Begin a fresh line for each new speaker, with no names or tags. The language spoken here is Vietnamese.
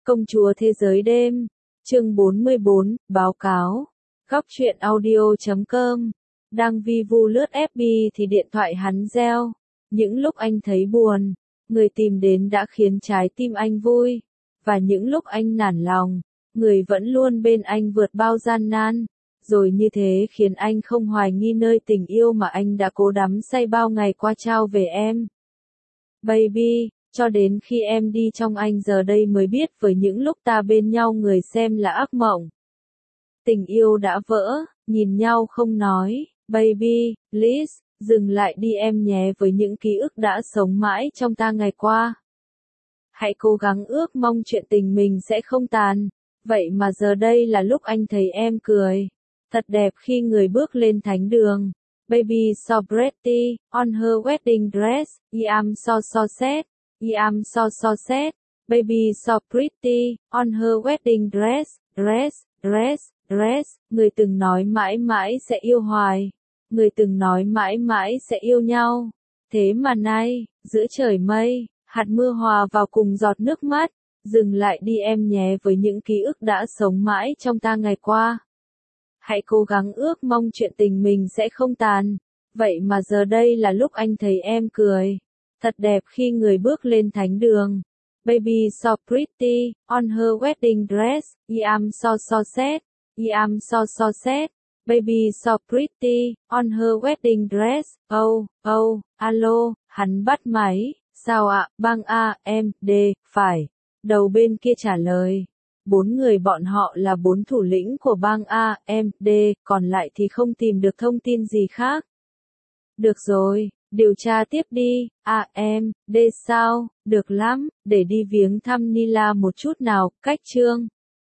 Công chúa thế giới đêm, chương 44, báo cáo. Góc truyện audio.com. Đang vi vu lướt FB thì điện thoại hắn reo. Những lúc anh thấy buồn, người tìm đến đã khiến trái tim anh vui. Và những lúc anh nản lòng, người vẫn luôn bên anh vượt bao gian nan. Rồi như thế khiến anh không hoài nghi nơi tình yêu mà anh đã cố đắm say bao ngày qua trao về em. Baby, cho đến khi em đi trong anh giờ đây mới biết với những lúc ta bên nhau người xem là ác mộng. Tình yêu đã vỡ, nhìn nhau không nói, baby, please, dừng lại đi em nhé với những ký ức đã sống mãi trong ta ngày qua. Hãy cố gắng ước mong chuyện tình mình sẽ không tàn, vậy mà giờ đây là lúc anh thấy em cười. Thật đẹp khi người bước lên thánh đường. Baby so pretty, on her wedding dress, I am so sad, I am so sad. Baby so pretty, on her wedding dress. Người từng nói mãi mãi sẽ yêu hoài. Người từng nói mãi mãi sẽ yêu nhau. Thế mà nay, giữa trời mây, hạt mưa hòa vào cùng giọt nước mắt. Dừng lại đi em nhé với những ký ức đã sống mãi trong ta ngày qua. Hãy cố gắng ước mong chuyện tình mình sẽ không tàn. Vậy mà giờ đây là lúc anh thấy em cười. Thật đẹp khi người bước lên thánh đường. Baby so pretty, on her wedding dress, I am so sad, I am so sad. Baby so pretty, on her wedding dress, oh, alo, hắn bắt máy, sao ạ, bang A, em, D, phải. Đầu bên kia trả lời. 4 người bọn họ là 4 thủ lĩnh của bang A, M, D, còn lại thì không tìm được thông tin gì khác. Được rồi, điều tra tiếp đi, A, M, D sao, được lắm, để đi viếng thăm Nila một chút nào, cách chương.